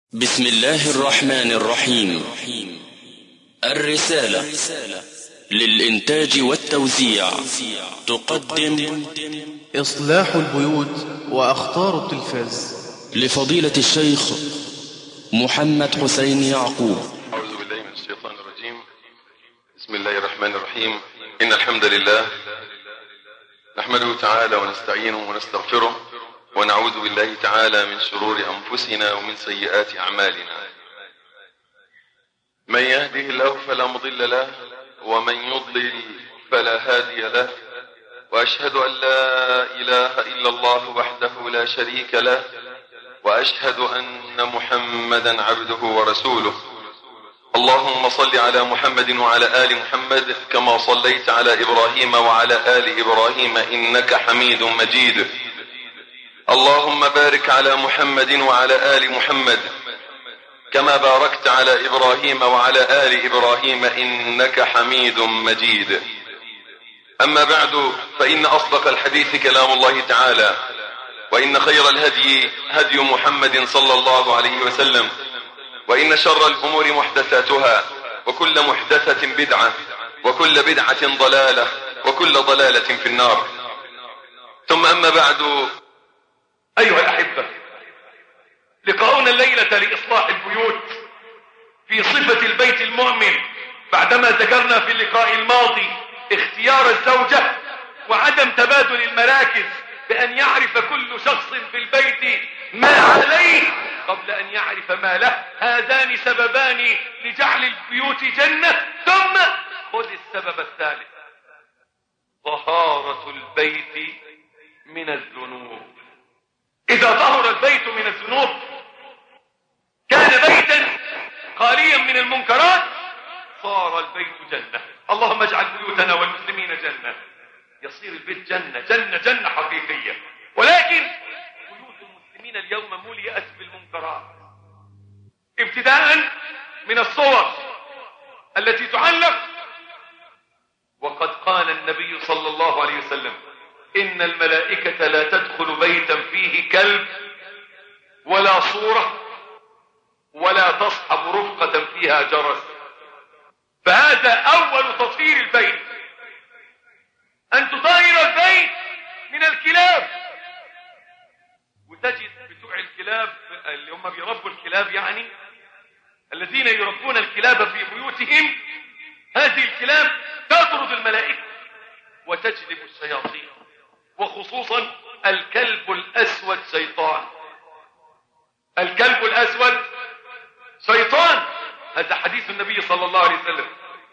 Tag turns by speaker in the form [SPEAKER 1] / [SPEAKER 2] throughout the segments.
[SPEAKER 1] بسم الله الرحمن الرحيم. الرسالة للإنتاج والتوزيع تقدم
[SPEAKER 2] إصلاح البيوت وأخطار التلفاز
[SPEAKER 1] لفضيلة الشيخ محمد حسين يعقوب.
[SPEAKER 3] أعوذ بالله من الشيطان الرجيم. بسم الله الرحمن الرحيم. إن الحمد لله نحمده تعالى ونستعينه ونستغفره ونعوذ بالله تعالى من شرور أنفسنا ومن سيئات أعمالنا. من يهده الله فلا مضل له ومن يضلل فلا هادي له، وأشهد أن لا إله إلا الله وحده لا شريك له، وأشهد أن محمدا عبده ورسوله. اللهم صل على محمد وعلى آل محمد كما صليت على إبراهيم وعلى آل إبراهيم إنك حميد مجيد. اللهم بارك على محمد وعلى آل محمد كما باركت على إبراهيم وعلى آل إبراهيم إنك حميد مجيد. أما بعد، فإن أصدق الحديث كلام الله تعالى، وإن خير الهدي هدي محمد صلى الله عليه وسلم، وإن شر الأمور محدثاتها، وكل محدثة بدعة، وكل بدعة ضلالة، وكل ضلالة في النار. ثم أما بعد، أيها الأحبة، لقاؤنا الليلة لإصلاح البيوت في صفة البيت المؤمن، بعدما ذكرنا في اللقاء الماضي اختيار الزوجة وعدم تبادل المراكز، بأن يعرف كل شخص في البيت ما عليه قبل أن يعرف ما له. هذان سببان لجعل البيوت جنة. ثم خذ السبب الثالث: طهارة البيت من الذنوب. إذا طهر البيت من الذنوب كان بيتا خاليا من المنكرات، صار البيت جنة. اللهم اجعل بيوتنا والمسلمين جنة. يصير البيت جنة جنة جنة حقيقية. ولكن بيوت المسلمين اليوم مليئت بالمنكرات، ابتداء من الصور التي تعلق. وقد قال النبي صلى الله عليه وسلم: إن الملائكة لا تدخل بيتا فيه كلب ولا صورة ولا تصحب رفقة فيها جرس. فهذا أول تطهير البيت، أن تطهر البيت من الكلاب. وتجد بتوع الكلاب اللي هم بيربوا الكلاب، يعني الذين يربون الكلاب في بيوتهم، هذه الكلاب تطرد الملائكة وتجلب الشياطين، وخصوصا الكلب الأسود شيطان. الكلب الأسود شيطان. هذا حديث النبي صلى الله عليه وسلم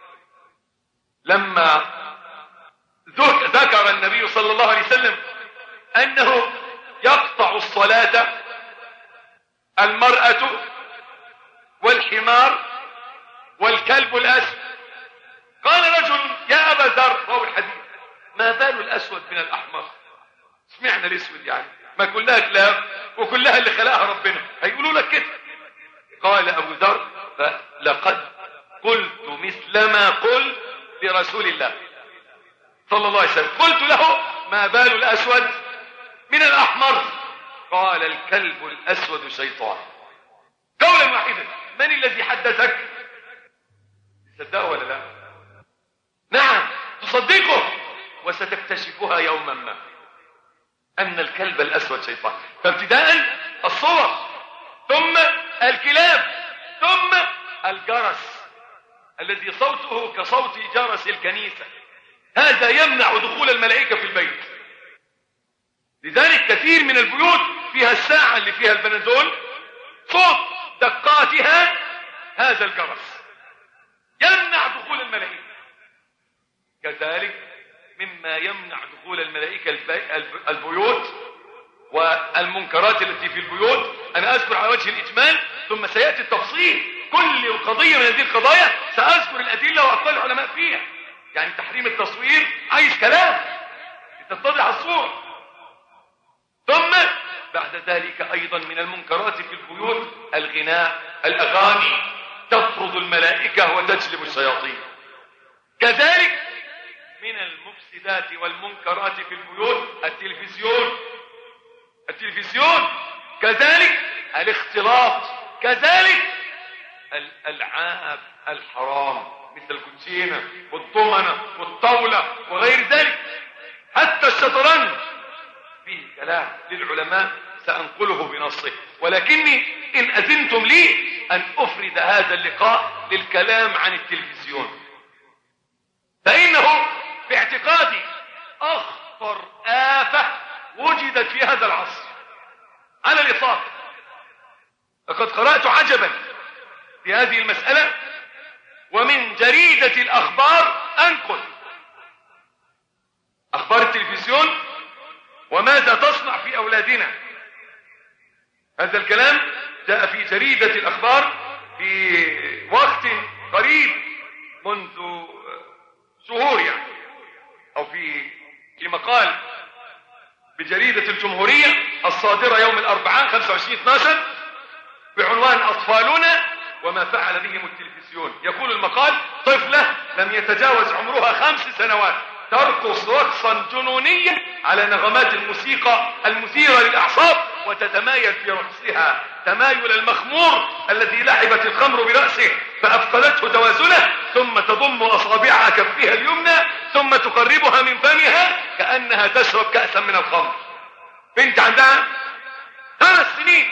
[SPEAKER 3] لما ذكر النبي صلى الله عليه وسلم أنه يقطع الصلاة المرأة والحمار والكلب الأسود. قال رجل: يا أبا ذر، روى الحديث: ما بال الأسود من الأحمر؟ سمعنا الأسود يعني ما كلها كلاب وكلها اللي خلقها ربنا، هيقولوا لك كده. قال أبو ذر: فلقد قلت مثل ما قلت لرسول الله صلى الله عليه وسلم. قلت له: ما بال الأسود من الأحمر؟ قال: الكلب الأسود شيطان. قولا واحدا. من الذي حدثك؟ تصدقه ولا لا؟ نعم تصدقه، وستكتشفها يوما ما أن الكلب الأسود شيطان. فابتداء الصور، ثم الكلاب، ثم الجرس الذي صوته كصوت جرس الكنيسة. هذا يمنع دخول الملائكة في البيت. لذلك كثير من البيوت فيها الساعة اللي فيها البنادول، صوت دقاتها هذا الجرس يمنع دخول الملائكة. كذلك مما يمنع دخول الملائكة البيوت والمنكرات التي في البيوت. أنا أذكر على وجه الإجمال، ثم سيأتي التفصيل. كل قضية من هذه القضايا سأذكر الأدلة وأقوال العلماء فيها. يعني تحريم التصوير عايز كلام لتتضح الصورة. ثم بعد ذلك أيضا من المنكرات في البيوت الغناء، الأغاني تطرد الملائكة وتجلب الشياطين. كذلك من المفسدات والمنكرات في البيوت التلفزيون. كذلك الاختلاط
[SPEAKER 4] كذلك الألعاب الحرام مثل الكوتشينة والضمنة والطاولة وغير ذلك، حتى الشطرنج فيه كلام للعلماء سأنقله بنصه، ولكني إن أذنتم لي أن أفرد هذا اللقاء للكلام عن التلفزيون، فإنه باعتقادي أخطر آفة وجدت في هذا العصر على الإطلاق. لقد قرأت عجبا في هذه المسألة، ومن جريدة الأخبار أنقل أخبار التلفزيون وماذا تصنع في أولادنا. هذا الكلام جاء في جريدة الأخبار في وقت قريب منذ شهور يعني، أو في مقال بجريدة الجمهورية الصادرة يوم الأربعاء 25/12 بعنوان أطفالنا وما فعل بهم التلفزيون. يقول المقال: طفلة لم يتجاوز عمرها 5 سنوات ترقص رقصا جنونيا على نغمات الموسيقى المثيرة للأعصاب، وتتمايل في رقصها تمايل المخمور الذي لعبت الخمر برأسه فأفقدته توازنه، ثم تضم أصابع كفها اليمنى ثم تقربها من فمها كأنها تشرب كأسا من الخمر. بنت عندها 5 سنين،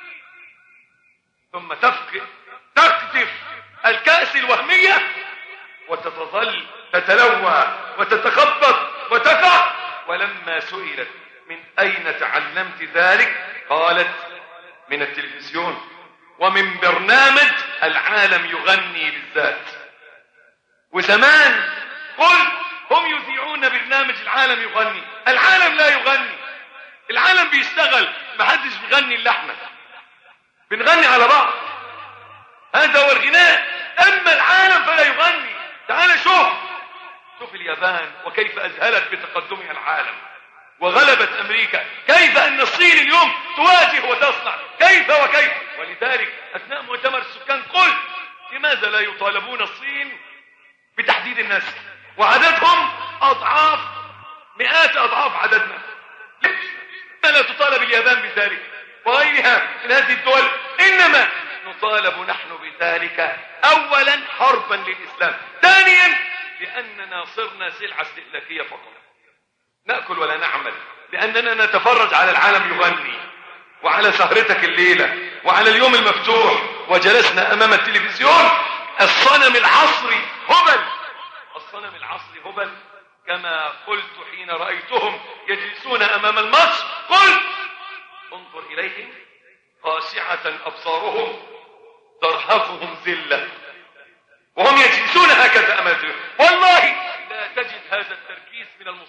[SPEAKER 4] ثم تقذف الكأس الوهمية وتتظل تتلوى وتتخبط وتقع. ولما سئلت من أين تعلمت ذلك قالت: من التلفزيون ومن برنامج العالم يغني بالذات. وزمان قل هم يذيعون برنامج العالم يغني، العالم لا يغني، العالم بيشتغل، محدش بيغني الا احنا بنغني على بعض، هذا هو الغناء. اما العالم فلا يغني. تعال شوف اليابان وكيف اذهلت بتقدمها العالم وغلبت امريكا، كيف ان الصين اليوم تواجه وتصنع، كيف وكيف. ولذلك اثناء مؤتمر السكان قلت: لماذا لا يطالبون الصين بتحديد النسل وعددهم اضعاف مئات اضعاف عددنا؟ لماذا لا تطالب اليابان بذلك وغيرها من هذه الدول؟ انما نطالب نحن بذلك اولا حربا للاسلام، ثانيا لاننا صرنا سلعه استهلاكيه فقط، ناكل ولا نعمل، لاننا نتفرج على العالم يغني وعلى سهرتك الليله وعلى اليوم المفتوح، وجلسنا امام التلفزيون. الصنم العصري هبل، الصنم العصري هبل، كما قلت حين رايتهم يجلسون امام الماتش، قلت: انظر اليهم خاشعه ابصارهم ترهقهم ذله وهم يجلسون هكذا امام التلفزيون. والله لا تجد هذا التركيز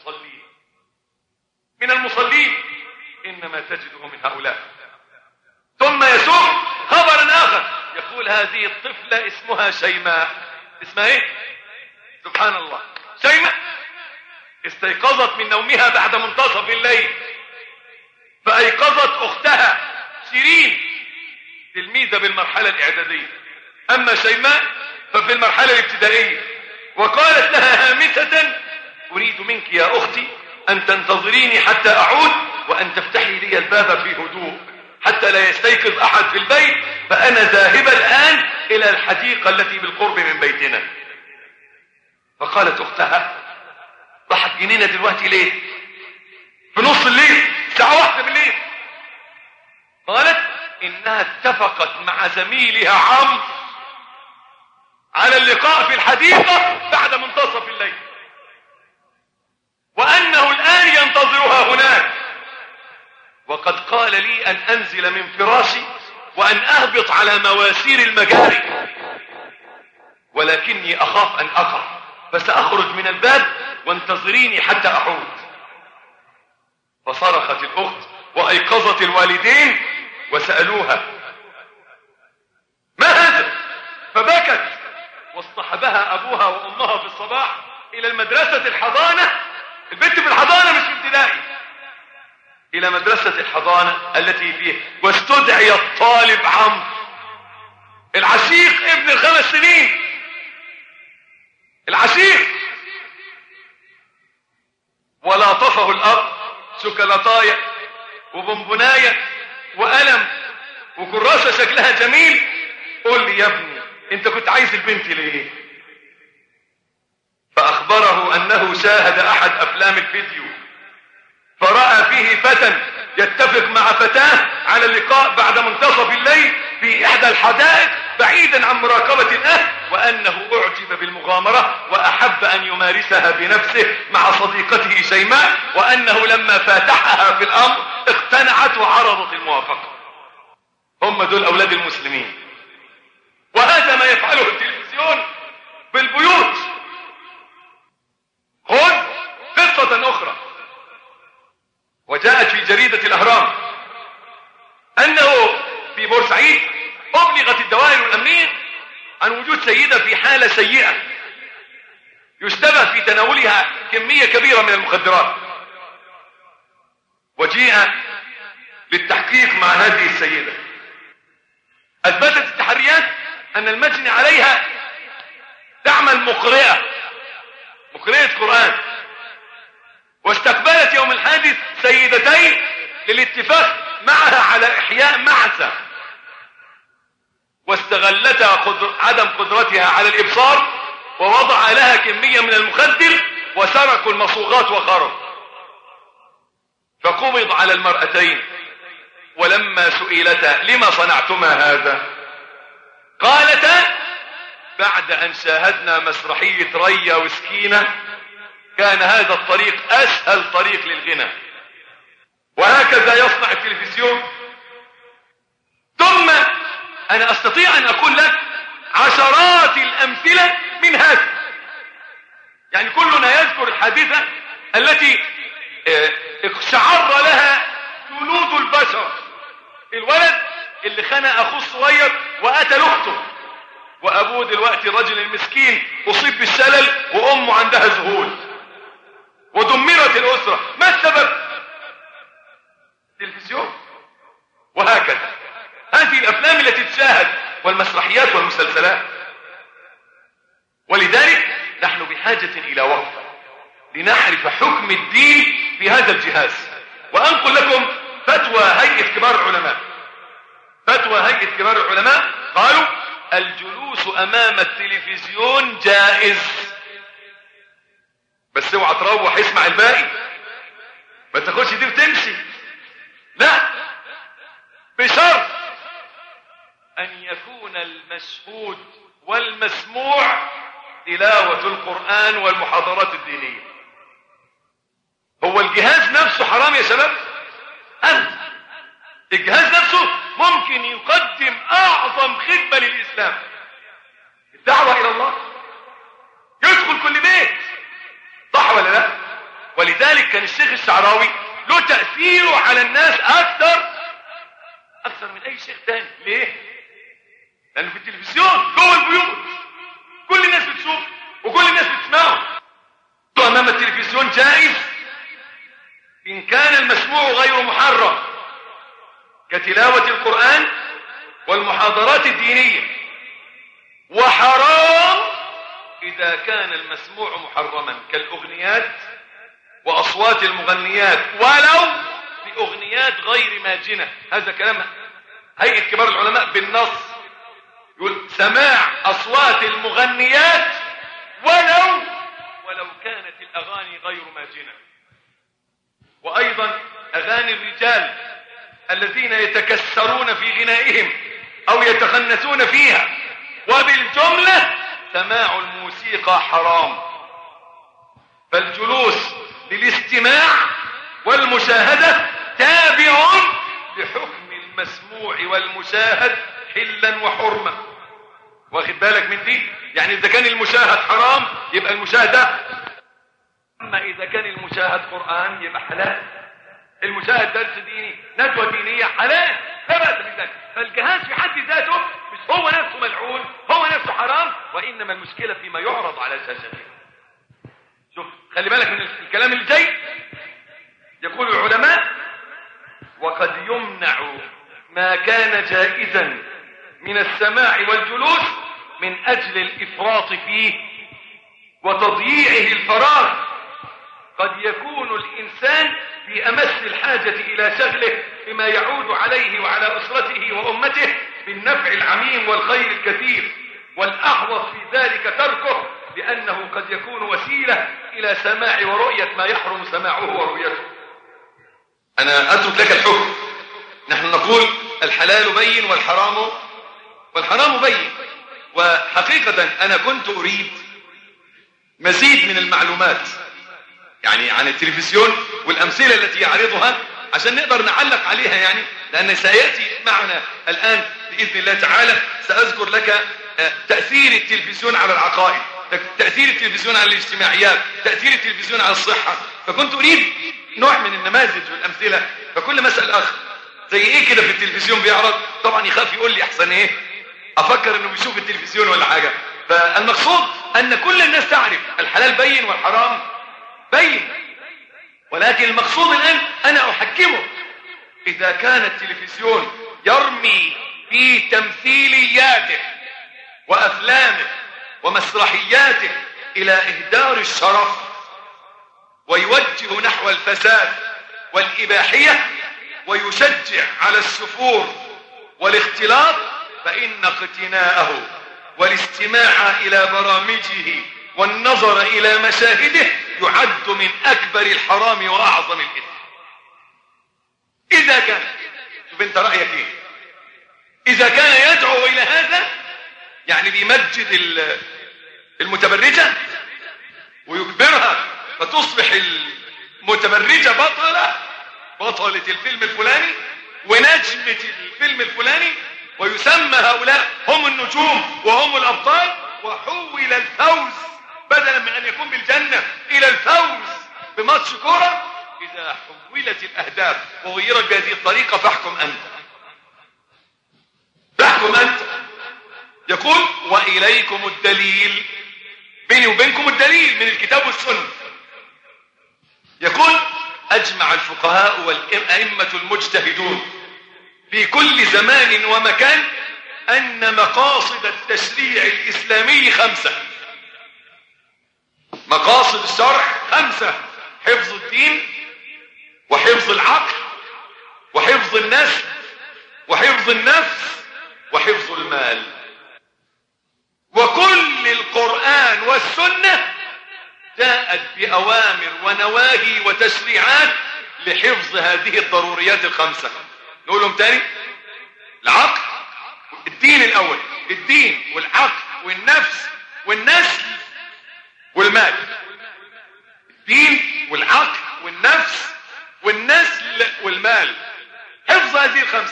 [SPEAKER 4] من المصلين، انما تجده من هؤلاء. ثم يسوق خبرا اخر يقول: هذه الطفله اسمها شيماء. اسمها ايه؟ سبحان الله، شيماء استيقظت من نومها بعد منتصف الليل فايقظت اختها شيرين تلميذه بالمرحله الاعداديه، اما شيماء ففي المرحله الابتدائيه، وقالت لها هامسه: اريد منك يا اختي ان تنتظريني حتى اعود، وان تفتحي لي الباب في هدوء حتى لا يستيقظ احد في البيت، فانا ذاهبه الان الى الحديقه التي بالقرب من بيتنا. فقالت اختها: راحت جنينه دلوقتي ليه؟ في نص الليل، الساعه 1 بالليل. قالت: انها اتفقت مع زميلها عمرو على اللقاء في الحديقه بعد منتصف الليل، وانه الان ينتظرها هناك، وقد قال لي ان انزل من فراشي وان اهبط على مواسير المجاري، ولكني اخاف ان اقع، فساخرج من الباب وانتظريني حتى اعود. فصرخت الاخت وايقظت الوالدين وسالوها: ما هذا؟ فبكت، واصطحبها ابوها وامها في الصباح الى المدرسه الحضانه، البنت في الحضانه مش في ابتدائي، الى مدرسه الحضانه التي فيه، واستدعي الطالب عمرو العشيق ابن ال5 سنين، العشيق، ولاطفه الاب شوكولاتايه وبونبونايه وقلم وكراسة شكلها جميل، قول لي يا ابني انت كنت عايز البنت ليه؟ فأخبره أنه شاهد أحد أفلام الفيديو فرأى فيه فتى يتفق مع فتاة على اللقاء بعد منتصف الليل في إحدى الحدائق بعيدا عن مراقبة الأهل، وأنه أعجب بالمغامرة وأحب أن يمارسها بنفسه مع صديقته شيماء، وأنه لما فاتحها في الأمر اقتنعت وعرضت الموافقة. هم دول أولاد المسلمين، وهذا ما يفعله التلفزيون في البيوت. خذ قصة أخرى وجاءت في جريدة الأهرام أنه في بورسعيد أبلغت الدوائر الأمنية عن وجود سيدة في حالة سيئة يشتبه في تناولها كمية كبيرة من المخدرات، وجيء للتحقيق مع هذه السيدة. أثبتت التحريات أن المجني عليها تعمل مقرئة قرآن، واستقبلت يوم الحادث سيدتين للاتفاق معها على إحياء معسة، واستغلتها عدم قدرتها على الإبصار ووضع لها كمية من المخدر وسرقوا المصوغات وخرجوا. فقبض على المرأتين، ولما سئلتا لما صنعتما هذا قالتا بعد أن شاهدنا مسرحية ريا وسكينة كان هذا الطريق أسهل طريق للغنى. وهكذا يصنع التلفزيون. ثم أنا أستطيع أن أقول لك عشرات الأمثلة من هذا، يعني كلنا يذكر الحادثة التي اقشعر لها جلود البشر، الولد اللي خنق أخوه الصغير وقتل أخته، وأبوه دلوقتي الرجل المسكين أصيب بالشلل وأمه عندها ذهول ودمرت الأسرة. ما السبب؟ التلفزيون. وهكذا هذه الأفلام التي تشاهد والمسرحيات والمسلسلات. ولذلك نحن بحاجة إلى وقفة لنعرف حكم الدين في هذا الجهاز. وأنقل لكم فتوى هيئة كبار العلماء. فتوى هيئة كبار العلماء قالوا الجلوس أمام التلفزيون جائز، بس اوعى تروح اسمع الباقي، ما تاخدش دي وتمشي، لا، بشرط أن يكون المشهود والمسموع تلاوة القرآن والمحاضرات الدينية. هو الجهاز نفسه حرام يا شباب؟ الجهاز نفسه ممكن يقدم أعظم خدمة للإسلام، الدعوة إلى الله، يدخل كل بيت، صح ولا لا؟ ولذلك كان الشيخ الشعراوي له تأثيره على الناس أكثر من أي شيخ تاني. ليه؟ لأنه في التلفزيون جوه البيوت كل الناس بتشوف وكل الناس بتسمعه. أمام التلفزيون جائز إن كان المسموع غير محرم كتلاوة القرآن والمحاضرات الدينية، وحرام إذا كان المسموع محرما كالأغنيات وأصوات المغنيات ولو بأغنيات غير ماجنة. هذا كلام هيئة كبار العلماء بالنص، يقول سماع أصوات المغنيات ولو كانت الأغاني غير ماجنة. وأيضا أغاني الرجال الذين يتكسرون في غنائهم أو يتخنثون فيها. وبالجملة سماع الموسيقى حرام. فالجلوس للاستماع والمشاهدة تابع لحكم المسموع والمشاهد حلا وحرمة. واخد بالك من دي؟ يعني إذا كان المشاهد حرام يبقى المشاهدة، أما إذا كان المشاهد قرآن يبقى حلال، المشاهد درس ديني ندوة دينية حلال، لا بأس بذلك. فالجهاز في حد ذاته مش هو نفسه ملعون، هو نفسه حرام، وإنما المشكلة فيما يعرض على شاشته. شوف خلي بالك من الكلام اللي جاي. يقول العلماء وقد يمنع ما كان جائزا من السماع والجلوس من أجل الإفراط فيه وتضييعه الفراغ. قد يكون الإنسان في أمس الحاجة إلى شغله بما يعود عليه وعلى أسرته وأمته بالنفع العميم والخير الكثير، والأحوط في ذلك تركه، لأنه قد يكون وسيلة إلى سماع ورؤية ما يحرم سماعه ورؤيته. أنا أترك لك الحكم. نحن نقول الحلال بين والحرام بين. وحقيقة أنا كنت أريد مزيد من المعلومات يعني عن التلفزيون والأمثلة التي يعرضها عشان نقدر نعلق عليها، يعني لأن سيأتي معنا الآن بإذن الله تعالى سأذكر لك تأثير التلفزيون على العقائد، تأثير التلفزيون على الاجتماعيات، تأثير التلفزيون على الصحة. فكنت أريد نوع من النماذج والأمثلة. فكل ما أسأل أخ زي إيه كده في التلفزيون بيعرض، طبعا يخاف يقول لي أحسن إيه أفكر إنه بيشوف التلفزيون ولا حاجة. فالمقصود أن كل الناس تعرف الحلال بين والحرام بين، ولكن المقصود الآن أنا أحكمه. إذا كان التلفزيون يرمي في تمثيلياته وأفلامه ومسرحياته إلى إهدار الشرف ويوجه نحو الفساد والإباحية ويشجع على السفور والاختلاط، فإن اقتناءه والاستماع إلى برامجه والنظر إلى مشاهده يعد من أكبر الحرام وأعظم الإثم. إذا كان، شوف أنت رأيك إيه، إذا كان يدعو إلى هذا يعني بيمجد المتبرجة ويكبرها فتصبح المتبرجة بطلة الفيلم الفلاني ونجمة الفيلم الفلاني، ويسمى هؤلاء هم النجوم وهم الأبطال، وحول الفوز بدلا من أن يكون بالجنة إلى الفوز بماتش كورة. إذا حولت الأهداف وغيرت بهذه الطريقة فاحكم أنت. يقول وإليكم الدليل، بيني وبينكم الدليل من الكتاب والسنة. يقول أجمع الفقهاء والأئمة المجتهدون في كل زمان ومكان أن مقاصد التشريع الإسلامي 5. مقاصد الشرع 5: حفظ الدين وحفظ العقل وحفظ النسل وحفظ النفس وحفظ المال. وكل القرآن والسنة جاءت بأوامر ونواهي وتشريعات لحفظ هذه الضروريات ال5. نقولهم تاني: العقل، الدين الأول، الدين والعقل والنفس والنسل والمال. الدين والعقل والنفس والنسل والمال، حفظ هذه ال5.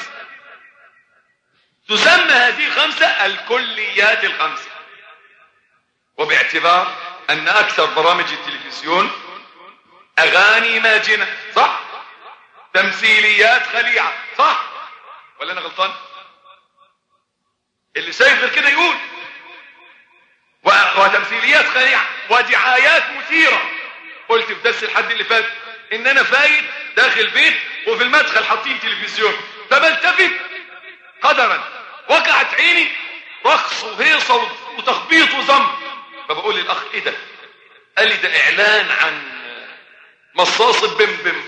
[SPEAKER 4] تسمى هذه ال5 الكليات ال5. وباعتبار أن أكثر برامج التلفزيون أغاني ماجنة، صح؟ تمثيليات خليعة، صح؟ ولا أنا غلطان؟ اللي شايف غير كده يقول. وتمثيليات خليعة ودعايات مثيرة. قلت في درس الحد اللي فات إن أنا فايت داخل بيت وفي المدخل حاطين تلفزيون، فبلتفت قدرا وقعت عيني رقص وهيصة وتخبيط وزم. فبقول للأخ: إيه ده؟ قال لي: ده إعلان عن مصاصة بمبم.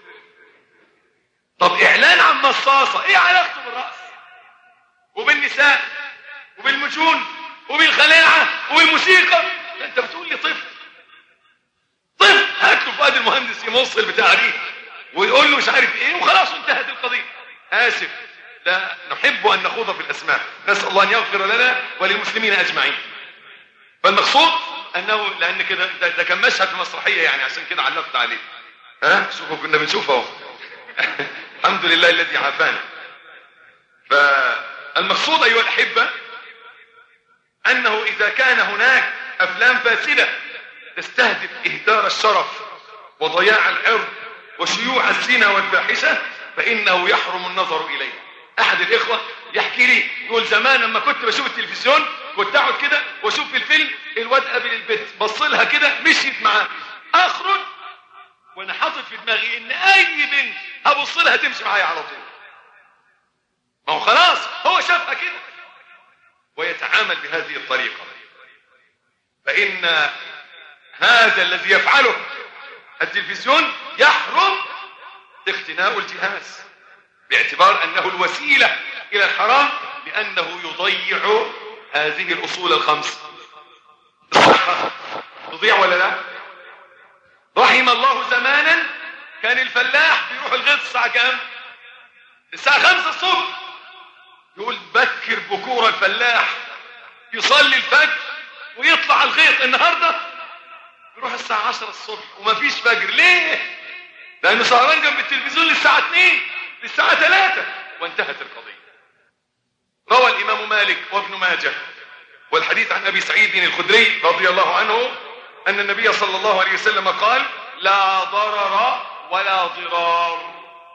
[SPEAKER 4] طب إعلان عن مصاصة إيه علاقته بالرأس وبالنساء وبالمجون وبالخلاعة وبالموسيقى؟ أنت بتقول لي طفل هاكله فؤاد المهندس يمص البتاع دي ويقول له مش عارف ايه وخلاص انتهت القضية. آسف، لا نحب أن نخوض في الأسماء، نسأل الله أن يغفر لنا وللمسلمين أجمعين. فالمقصود أنه لأن كده ده كان مشهد في مسرحية يعني، عشان كده علقت عليه. شوفوا كنا بنشوفه اهو. الحمد لله الذي عافانا. فالمقصود أيها الأحبة أنه إذا كان هناك أفلام فاسدة تستهدف إهدار الشرف وضياع العرض وشيوع الزنا والفاحشة فإنه يحرم النظر إليه. أحد الإخوة يحكي لي يقول: زمان لما كنت بشوف التلفزيون كنت أقعد كده وأشوف في الفيلم الواد قابل البنت بصلها كده مشيت معاه، أخرج وأنا حاطط في دماغي إن أي بنت هبص لها تمشي معايا على طول. ما هو خلاص هو شافها كده ويتعامل بهذه الطريقة. فإن هذا الذي يفعله التلفزيون يحرم اقتناء الجهاز باعتبار أنه الوسيلة إلى الحرام، لأنه يضيع هذه الأصول الخمس. الصحة تضيع ولا لا؟ رحم الله زمانا كان الفلاح بيروح الغيط الساعة كام؟ الساعة 5 الصبح. يقول بكر بكور الفلاح يصلي الفجر ويطلع الغيط. النهاردة يروح الساعة 10 الصبح ومفيش فجر. ليه؟ لأنه سهران جنب التلفزيون للساعة 2 للساعة 3 وانتهت القضية. روى الإمام مالك وابن ماجه والحديث عن أبي سعيد الخدري رضي الله عنه أن النبي صلى الله عليه وسلم قال: لا ضرر ولا ضرار.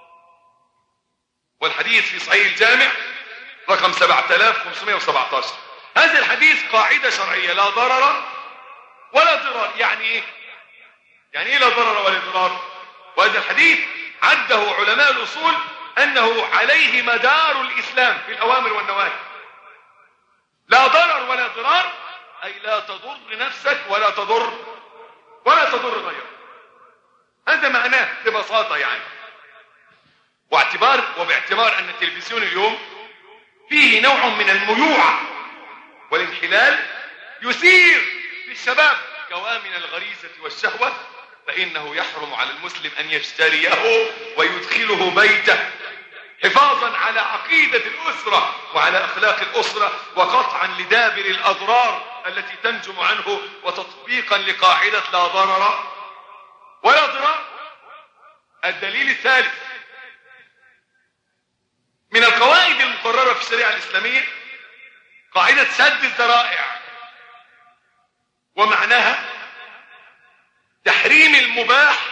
[SPEAKER 4] والحديث في صحيح الجامع رقم 7517. هذا الحديث قاعدة شرعية: لا ضرر ولا ضرار. يعني ايه؟ يعني ايه لا ضرر ولا ضرار؟ وهذا الحديث عده علماء الأصول أنه عليه مدار الإسلام في الأوامر والنواهي. لا ضرر ولا ضرار أي لا تضر نفسك ولا تضر غيرك. هذا معناه ببساطة يعني. وباعتبار أن التلفزيون اليوم فيه نوع من الميوعة والانحلال يثير في الشباب كوامن الغريزة والشهوة، فإنه يحرم على المسلم أن يشتريه ويدخله بيته حفاظا على عقيدة الأسرة وعلى أخلاق الأسرة وقطعا لدابر الأضرار التي تنجم عنه وتطبيقا لقاعدة لا ضرر ولا ضرار. الدليل الثالث من القواعد المقررة في الشريعة الإسلامية قاعدة سد الذرائع، ومعناها تحريم المباح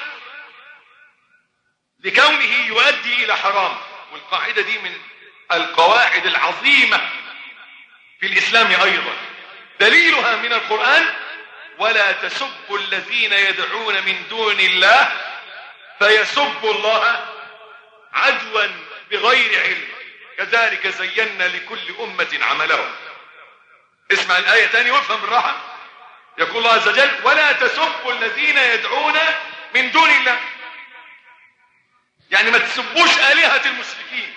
[SPEAKER 4] لكونه يؤدي إلى حرام. والقاعدة دي من القواعد العظيمة في الإسلام أيضا. دليلها من القرآن: ولا تسبوا الذين يدعون من دون الله فيسبوا الله عدوا بغير علم كذلك زينا لكل أمة عملهم. اسمع الآية تاني وافهم بالراحة. يقول الله عز وجل: ولا تسبوا الذين يدعون من دون الله. يعني ما تسبوش آلهة المشركين.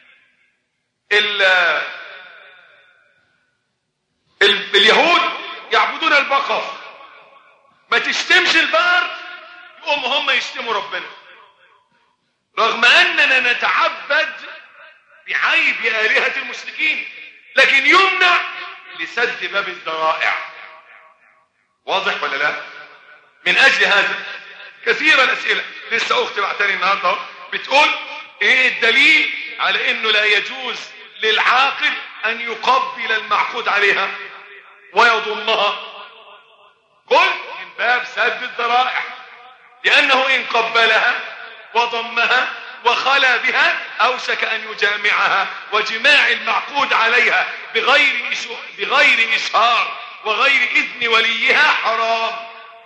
[SPEAKER 4] اليهود يعبدون البقر، ما تشتمش البقر يقوم هم يشتموا ربنا، رغم أننا نتعبد بعيب آلهة المشركين، لكن يمنع لسد باب الذرائع. واضح ولا لا؟ من أجل هذا كثير الأسئلة. لسه أختي بعتني النهارده بتقول: إيه الدليل على إنه لا يجوز للعاقل أن يقبل المعقود عليها ويضمها؟ قل: من باب سد الذرائع، لأنه إن قبلها وضمها وخلى بها أوشك أن يجامعها، وجماع المعقود عليها بغير إشهار وغير إذن وليها حرام.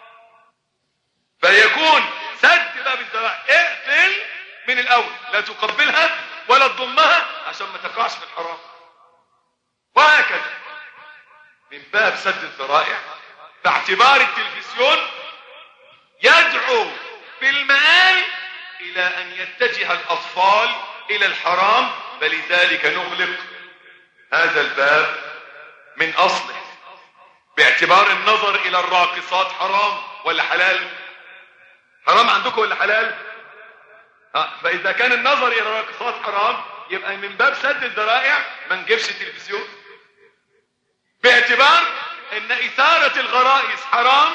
[SPEAKER 4] فيكون سد باب الذرائع، اقفل من الأول، لا تقبلها ولا تضمها عشان ما تقعش في الحرام. وهكذا من باب سد الذرائع باعتبار التلفزيون يدعو في المآل إلى أن يتجه الأطفال إلى الحرام، فلذلك نغلق هذا الباب من أصله، باعتبار النظر إلى الراقصات حرام ولا حلال؟ حرام عندكم ولا حلال؟ فإذا كان النظر إلى الراقصات حرام يبقى من باب سد الذرائع ما نجيبش التلفزيون، باعتبار أن إثارة الغرائز حرام،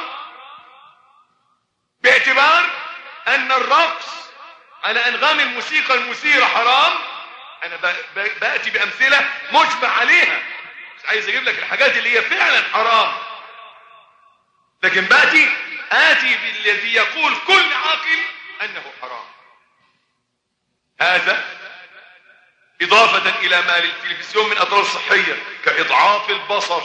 [SPEAKER 4] باعتبار أن الرقص على أنغام الموسيقى المثيرة حرام. أنا بأتي بأمثلة مجمع عليها، مش عايز أجيب لك الحاجات اللي هي فعلا حرام، لكن آتي بالذي يقول كل عاقل أنه حرام. هذا إضافة إلى ما للتلفزيون من أضرار صحية كإضعاف البصر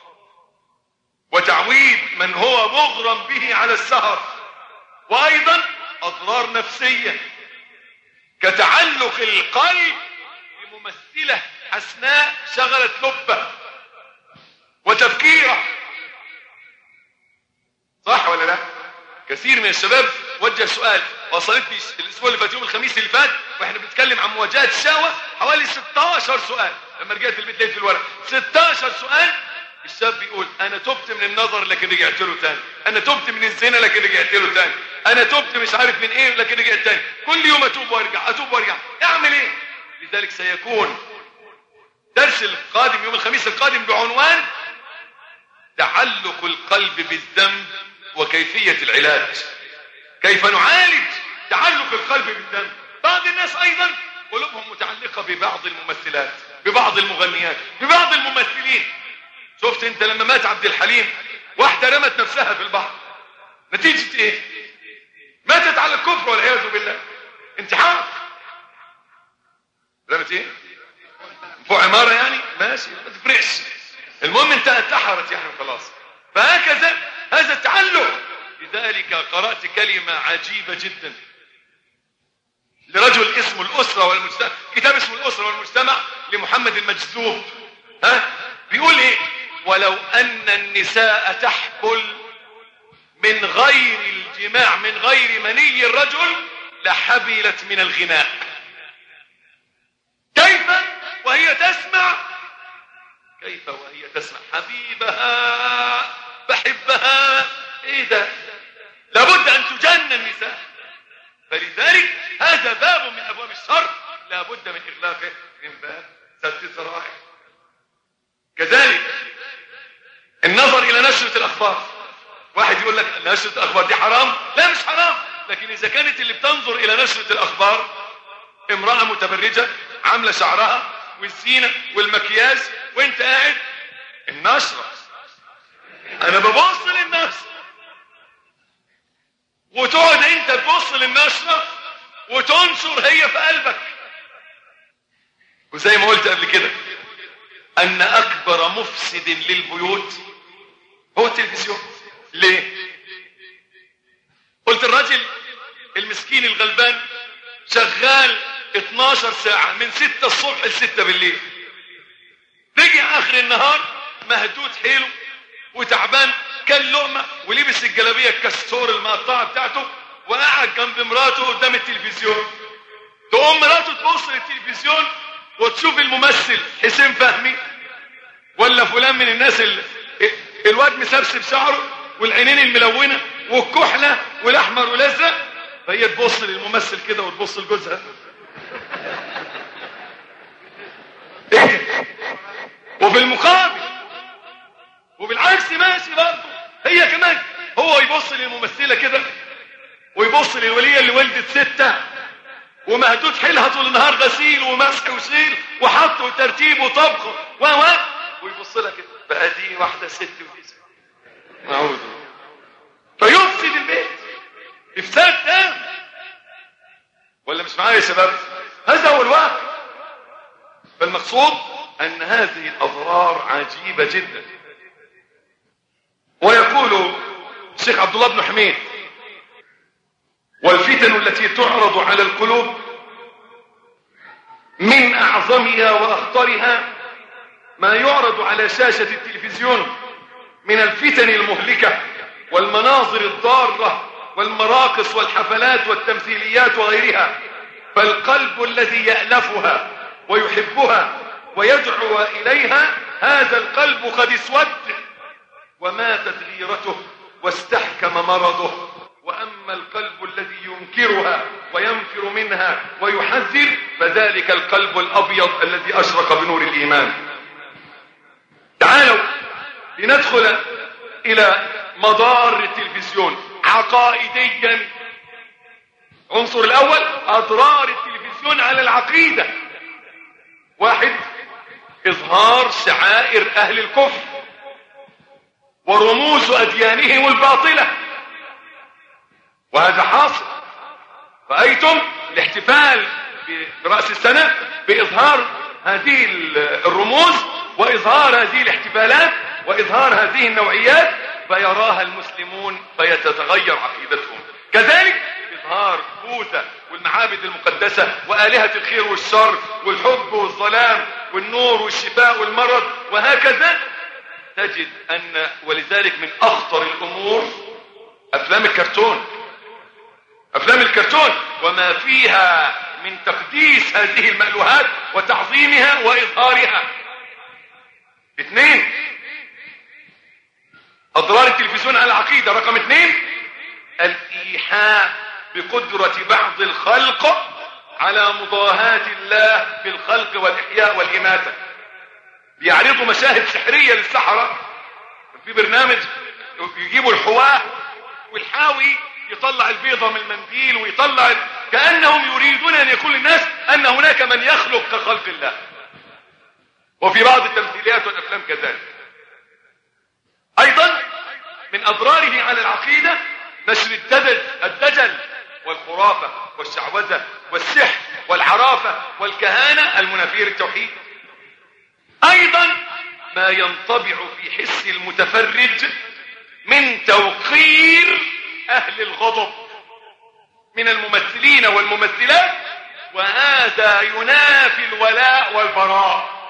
[SPEAKER 4] وتعويد من هو مغرم به على السهر، وأيضا أضرار نفسية كتعلق القلب بممثلة حسناء شغلت لبه وتفكيره. صح ولا لا؟ كثير من الشباب وجه سؤال: وصلتني الاسبوع اللي فات يوم الخميس اللي فات واحنا بنتكلم عن مواجهه الشهوه حوالي 16 سؤال. لما رجعت البيت لقيت في الورق 16 سؤال. الشاب بيقول انا تبت من النظر لكن رجعت له تاني، انا تبت من الزنا لكن رجعت له تاني، انا تبت مش عارف من ايه لكن رجعت تاني، كل يوم اتوب وارجع اتوب وارجع، اعمل ايه؟ لذلك سيكون درس القادم يوم الخميس القادم بعنوان تعلق القلب بالذنب وكيفية العلاج. كيف نعالج تعلق القلب بالذنب. بعض الناس ايضا قلوبهم متعلقة ببعض الممثلات، ببعض المغنيات، ببعض الممثلين. شفت انت لما مات عبد الحليم واحدة رمت نفسها في البحر، نتيجة ايه؟ ماتت على الكفر والعياذ بالله. انتحار. رمت ايه؟ فوق عمارة يعني ماشي ما تفرقش، المهم انت انتحرت يعني خلاص. فهكذا هذا التعلق. لذلك قرأت كلمة عجيبة جدا لرجل اسمه الأسرة والمجتمع، كتاب اسمه الأسرة والمجتمع لمحمد المجذوب. بيقول ايه؟ ولو ان النساء تحبل من غير الجماع من غير مني الرجل لحبلت من الغناء. كيف وهي تسمع؟ كيف وهي تسمع حبيبها بحبها؟ ايه ده؟ لابد ان تجن النساء. فلذلك هذا باب من ابواب الشر لابد من اغلاقه من باب سد الذرائع. كذلك النظر الى نشرة الاخبار. واحد يقول لك نشرة الاخبار دي حرام، لا مش حرام، لكن اذا كانت اللي بتنظر الى نشرة الاخبار امرأة متبرجة عاملة شعرها والزينة والمكياج وانت قاعد النشرة، انا ببص للنشرة، وتقعد انت تبص للنشرة وتنشر هي في قلبك. وزي ما قلت قبل كده ان اكبر مفسد للبيوت هو التلفزيون. ليه؟ قلت الراجل المسكين الغلبان شغال 12 ساعة من 6 الصبح ل 6 بالليل، رجع اخر النهار مهدود حيله وتعبان، كان لقمة ولبس الجلابية الكستور المقطعة بتاعته وقعد جنب مراته قدام التلفزيون. تقوم مراته تبص للتلفزيون وتشوف الممثل حسين فهمي ولا فلان من الناس الواد مسبسب شعره والعينين الملونة والكحلة والاحمر والازرق، فهي تبص للممثل كده وتبص لجوزها وفي المقابل وبالعكس ماشي برضه هي كمان، هو يبص للممثلة كده ويبص للولية اللي ولدت 6 ومهدود حيلها طول النهار غسيل ومسح وشيل وحط وترتيب وطبخ ويبص لها كده بقى دي واحدة 6 ودي 6 معود، فيفسد البيت افساد تام. ولا مش معايا يا شباب؟ هذا هو الواقع. فالمقصود ان هذه الاضرار عجيبة جدا. ويقول الشيخ عبد الله بن حميد والفتن التي تعرض على القلوب من اعظمها واخطرها ما يعرض على شاشة التلفزيون من الفتن المهلكة والمناظر الضارة والمراقص والحفلات والتمثيليات وغيرها. فالقلب الذي يألفها ويحبها ويدعو إليها هذا القلب قد اسود وماتت غيرته واستحكم مرضه. وأما القلب الذي ينكرها وينفر منها ويحذر فذلك القلب الأبيض الذي أشرق بنور الإيمان. تعالوا لندخل إلى مضار التلفزيون عقائديا. عنصر الأول أضرار التلفزيون على العقيدة. 1 إظهار شعائر أهل الكفر ورموز أديانهم الباطلة، وهذا حاصل. رأيتم الاحتفال برأس السنة بإظهار هذه الرموز وإظهار هذه الاحتفالات وإظهار هذه النوعيات، فيراها المسلمون فيتتغير عقيدتهم. كذلك إظهار بوذا والمعابد المقدسة وآلهة الخير والشر والحب والظلام والنور والشفاء والمرض وهكذا. تجد أن ولذلك من أخطر الأمور أفلام الكرتون. افلام الكرتون وما فيها من تقديس هذه المألوهات وتعظيمها واظهارها. 2 اضرار التلفزيون على العقيدة. رقم 2 الايحاء بقدرة بعض الخلق على مضاهاة الله في الخلق والاحياء والاماتة. بيعرضوا مشاهد سحرية للسحرة في برنامج، يجيبوا الحواء والحاوي يطلع البيضة من المنديل ويطلع، كأنهم يريدون ان يقول للناس ان هناك من يخلق كخلق الله. وفي بعض التمثيليات والافلام كذلك. ايضا من اضراره على العقيدة نشر الدجل والخرافة والشعوذة والسحر والعرافة والكهانة المنافية للتوحيد. ايضا ما ينطبع في حس المتفرج من توقير اهل الغضب من الممثلين والممثلات، وهذا ينافي الولاء والبراء.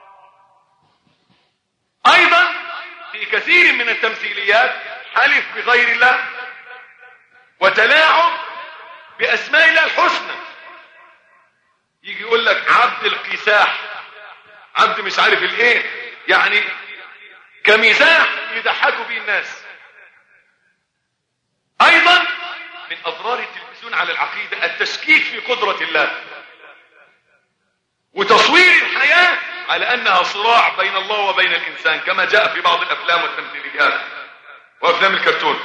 [SPEAKER 4] ايضا في كثير من التمثيليات حلف بغير الله وتلاعب باسماء الله الحسنى. يجي يقول لك عبد القساح، عبد مش عارف الايه، يعني كمزاح يضحكوا به الناس. ايضا من اضرار التلفزيون على العقيدة التشكيك في قدرة الله وتصوير الحياة على انها صراع بين الله وبين الانسان كما جاء في بعض الافلام والتمثيليات وافلام الكرتون.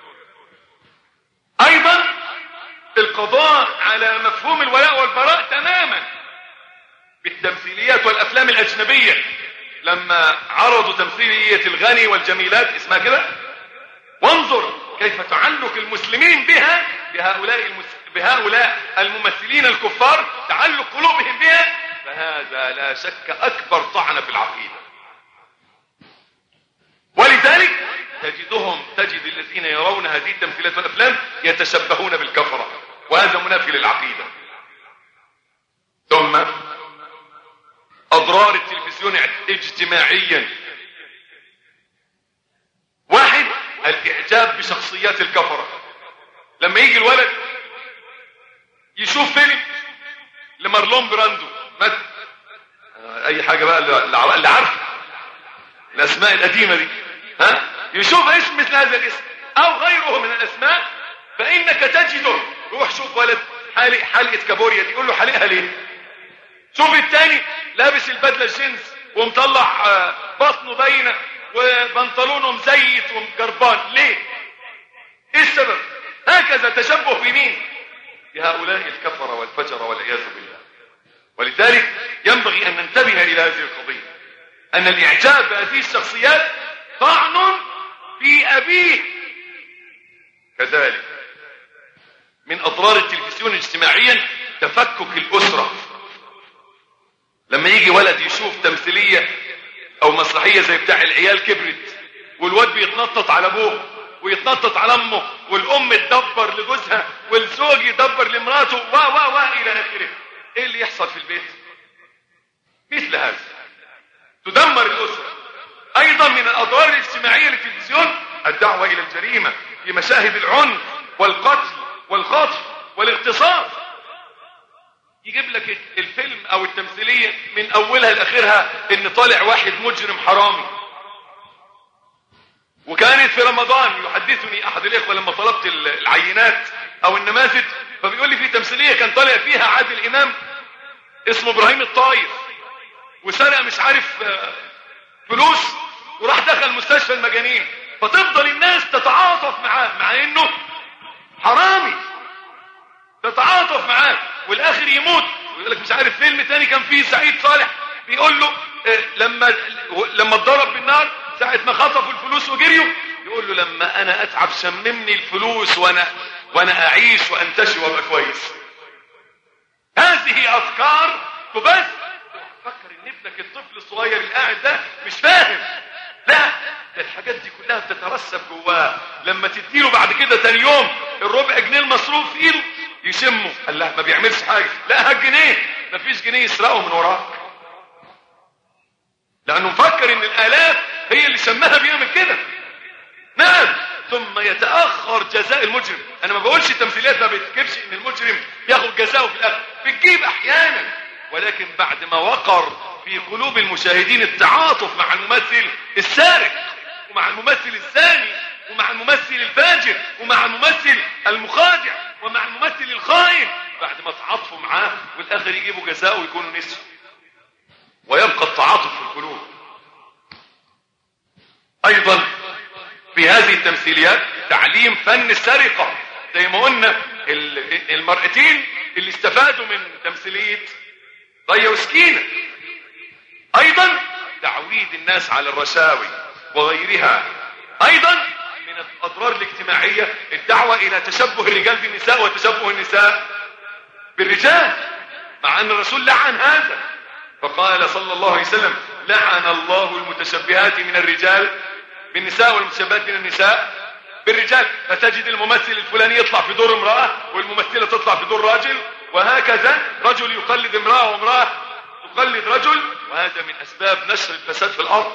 [SPEAKER 4] ايضا القضاء على مفهوم الولاء والبراء تماما بالتمثيليات والافلام الاجنبية. لما عرضوا تمثيلية الغني والجميلات اسمها كده، وانظر كيف تعلق المسلمين بها بهؤلاء الممثلين الكفار، تعلق قلوبهم بها، فهذا لا شك اكبر طعنة في العقيدة. ولذلك تجد الذين يرون هذه التمثيلات والافلام يتشبهون بالكفرة، وهذا منافي للعقيدة. ثم اضرار التلفزيون اجتماعيا. 1 الاعجاب بشخصيات الكفرة. لما يجي الولد يشوف فيلم لمارلون براندو مثلا، اي حاجة بقى اللي عارف الاسماء القديمة دي، يشوف اسم مثل هذا الاسم او غيره من الاسماء، فانك تجده روح شوف ولد حلقة كابوريا دي، يقول له حلقها ليه؟ شوف التاني لابس البدلة الجينز ومطلع بطنه باينة وبنطلونه مزيت ومجربان، ليه؟ ايه السبب؟ هكذا تشبه بمين؟ بهؤلاء الكفرة والفجر والعياذ بالله. ولذلك ينبغي ان ننتبه الى هذه القضية، ان الاعجاب بهذه الشخصيات طعن في ابيه. كذلك من اضرار التلفزيون اجتماعيا تفكك الاسرة. لما يجي ولد يشوف تمثيلية او مسرحية زي بتاع العيال كبرت، والواد بيتنطط على ابوه ويتنطط على امه، والام تدبر لجوزها والزوج يدبر لمراته الى اخره، ايه اللي يحصل في البيت؟ مثل هذا تدمر الاسرة. ايضا من الاضرار الاجتماعية للتلفزيون الدعوة الى الجريمة في مشاهد العنف والقتل والخطف والاغتصاب. يجيب لك الفيلم او التمثيلية من اولها لاخرها ان طالع واحد مجرم حرامي. وكانت في رمضان يحدثني احد الاخوة لما طلبت العينات او النماذج، فبيقول لي في تمثيلية كان طالع فيها عادل امام اسمه ابراهيم الطاير، وسرق مش عارف فلوس وراح دخل مستشفى المجانين، فتفضل الناس تتعاطف معاه مع انه حرامي، تتعاطف معاه والاخر يموت. ويقول لك مش عارف فيلم تاني كان فيه سعيد صالح بيقول له لما اتضرب بالنار ساعة ما خطفوا الفلوس وجريوا، يقول له لما انا اتعب شممني الفلوس وانا اعيش وانتشي وابقى كويس. هذه افكار تبث. فكر ان ابنك الطفل الصغير اللي قاعد ده مش فاهم، لا ده الحاجات دي كلها بتترسب جواه. لما تديله بعد كده تاني يوم الربع جنيه المصروف في ايده يشمه، قال لا ما بيعملش حاجة، لا هالجنيه مفيش جنيه يسرقه من وراك، لانه مفكر ان الالاف هي اللي شمها بيعمل كده. نعم ثم يتأخر جزاء المجرم. انا ما بقولش التمثيليات ما بتجيبش ان المجرم ياخد جزاءه في الاخر، بتجيب احيانا، ولكن بعد ما وقر في قلوب المشاهدين التعاطف مع الممثل السارق ومع الممثل الزاني ومع الممثل الفاجر ومع الممثل المخادع ومع الممثل الخائن، بعد ما تعاطفوا معاه والاخر يجيبوا جزاءه ويكونوا نسوا، ويبقى التعاطف في القلوب. ايضا في هذه التمثيليات تعليم فن السرقة، زي ما قلنا المرأتين اللي استفادوا من تمثيلية ضية وسكينة. ايضا تعويد الناس على الرشاوي وغيرها. ايضا من الاضرار الاجتماعية الدعوة الى تشبه الرجال بالنساء وتشبه النساء بالرجال، مع ان الرسول لعن هذا، فقال صلى الله عليه وسلم: لعن الله المتشبهات من الرجال بالنساء والمتشبهات من النساء بالرجال. فتجد الممثل الفلاني يطلع في دور امرأة والممثلة تطلع في دور راجل، وهكذا رجل يقلد امرأة وامرأة تقلد رجل، وهذا من اسباب نشر الفساد في الارض.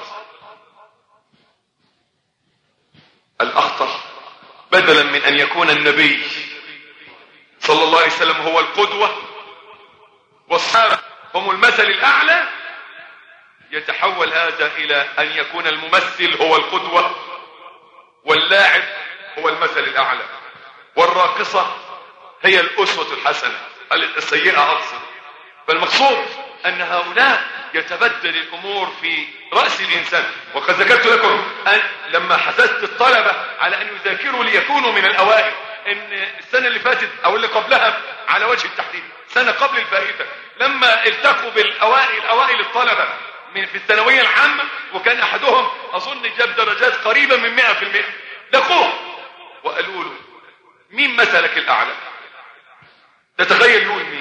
[SPEAKER 4] الاخطر بدلا من ان يكون النبي صلى الله عليه وسلم هو القدوة والصحابة هم المثل الاعلى، يتحول هذا الى ان يكون الممثل هو القدوة واللاعب هو المثل الاعلى والراقصة هي الاسوة الحسنة السيئة اقصد. فالمقصود ان هؤلاء يتبدل الامور في رأس الانسان. وقد ذكرت لكم أن لما حثثت الطلبة على ان يذاكروا ليكونوا من الاوائل، ان السنة اللي فاتت او اللي قبلها على وجه التحديد سنة قبل الفائتة، لما التقوا اوائل الطلبة في الثانوية العامة، وكان احدهم اظن جاب درجات قريبة من 100%، لقوه وقالوا له: مين مثلك الاعلى؟ تتخيل يقول مين؟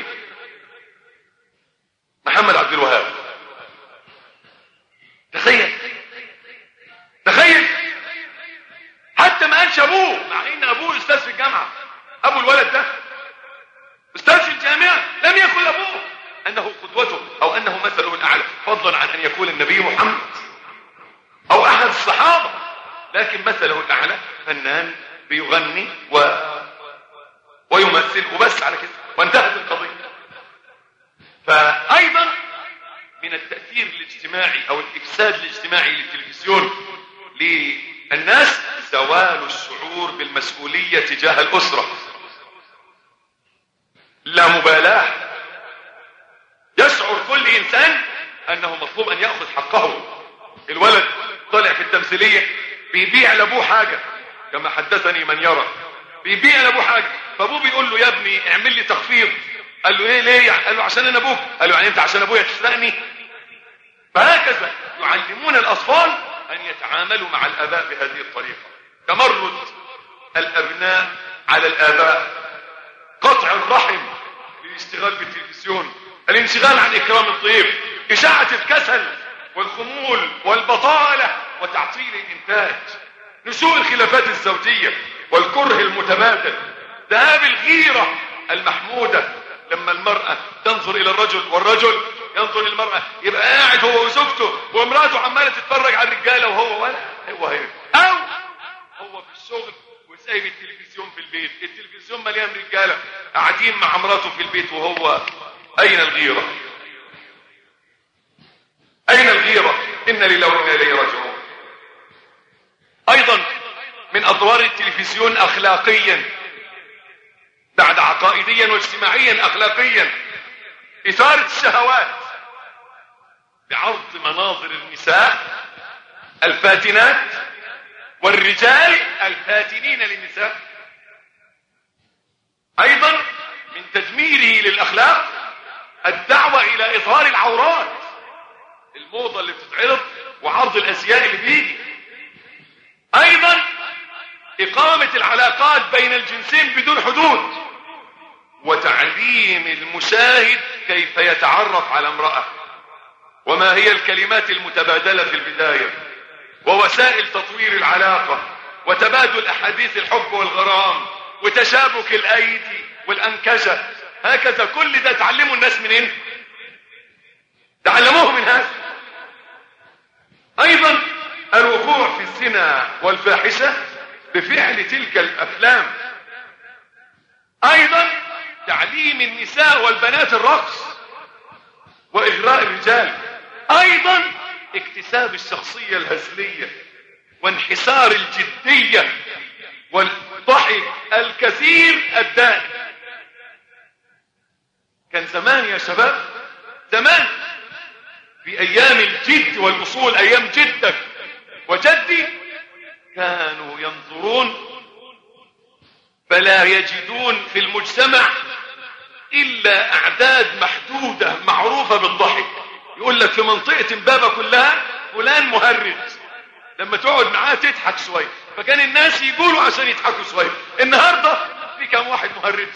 [SPEAKER 4] محمد عبد الوهاب. تخيل حتى ما قالش ابوه، مع ان ابوه استاذ في الجامعة، ابو الولد ده استاذ في الجامعة، لم يكن ابوه انه قدوته او انه مثله الاعلى، فضلا عن ان يكون النبي محمد او احد الصحابة، لكن مثله الاعلى فنان بيغني ويمثل وبس على كده وانتهت القضية. فايضا من التأثير الاجتماعي او الافساد الاجتماعي للتلفزيون للناس زوال الشعور بالمسؤولية تجاه الاسرة. لا مبالاة، يشعر كل انسان انه مطلوب ان يأخذ حقه. الولد طلع في التمثيلية بيبيع لابوه حاجة، كما حدثني من يرى، بيبيع لابوه حاجة، فابوه بيقول له: يا ابني اعمل لي تخفيض. قال له: ايه ليه؟ قال له: عشان انا ابوك. قال له: يعني انت عشان ابويا تسرقني؟ فهكذا يعلمون الاطفال ان يتعاملوا مع الاباء بهذه الطريقة. تمرد الابناء على الاباء، قطع الرحم للاشتغال بالتلفزيون، الانشغال عن اكرام الضيف، اشاعة الكسل والخمول والبطالة وتعطيل الانتاج، نشوء الخلافات الزوجية والكره المتبادل، ذهاب الغيرة المحمودة لما المرأة تنظر الى الرجل والرجل ينظر الى المرأة، يبقى قاعد هو وزوجته وامراته عمالة تتفرج على الرجالة وهو ولا هو هي، او هو في الشغل وسايب التلفزيون في البيت، التلفزيون مليان رجالة قاعدين مع امراته في البيت وهو اين الغيرة؟ اين الغيرة؟ ان لله وانا اليه راجعون. ايضا من اضرار التلفزيون اخلاقيا بعد عقائديا واجتماعيا اخلاقيا اثارة الشهوات بعرض مناظر النساء الفاتنات والرجال الفاتنين للنساء. ايضا من تدميره للاخلاق الدعوة الى اظهار العورات، الموضة اللي بتتعرض وعرض الازياء اللي بيجي. ايضا اقامة العلاقات بين الجنسين بدون حدود، وتعليم المشاهد كيف يتعرف على امرأة، وما هي الكلمات المتبادلة في البداية، ووسائل تطوير العلاقة، وتبادل احاديث الحب والغرام، وتشابك الايدي والانكشة. هكذا كل ده تعلموا الناس منين؟ تعلموه من هذا. ايضا الوقوع في الزنا والفاحشة بفعل تلك الافلام. ايضا تعليم النساء والبنات الرقص واغراء الرجال. ايضا اكتساب الشخصية الهزلية وانحسار الجدية والضحك الكثير الدائم. كان زمان يا شباب، زمان في ايام الجد والاصول، ايام جدك وجدي، كانوا ينظرون فلا يجدون في المجتمع الا اعداد محدودة معروفة بالضحك. يقول لك في منطقة امبابة كلها فلان مهرج، لما تقعد معاه تضحك شوية، فكان الناس يقولوا عشان يضحكوا شوية. النهاردة في كم واحد مهرج؟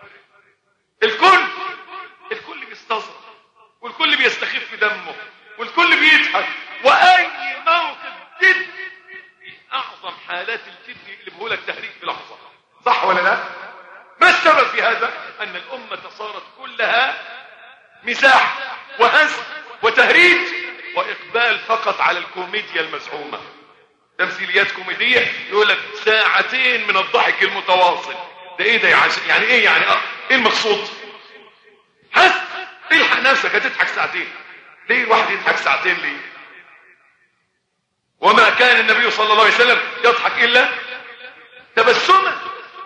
[SPEAKER 4] الكل بيستظرف، والكل بيستخف دمه، والكل بيضحك. واي موقف جد في اعظم حالات الجد يقلبه لك تهريج في لحظة. صح ولا لا؟ ما السبب في هذا؟ ان الامة صارت كلها مزاح وهزل وتهريج واقبال فقط على الكوميديا المزعومة. تمثيليات كوميدية يقول لك ساعتين من الضحك المتواصل. ده ايه ده يعني ايه يعني ايه المقصود؟ الحق نفسك، هتضحك ساعتين ليه؟ الواحد يضحك ساعتين ليه؟ وما كان النبي صلى الله عليه وسلم يضحك الا تبسما.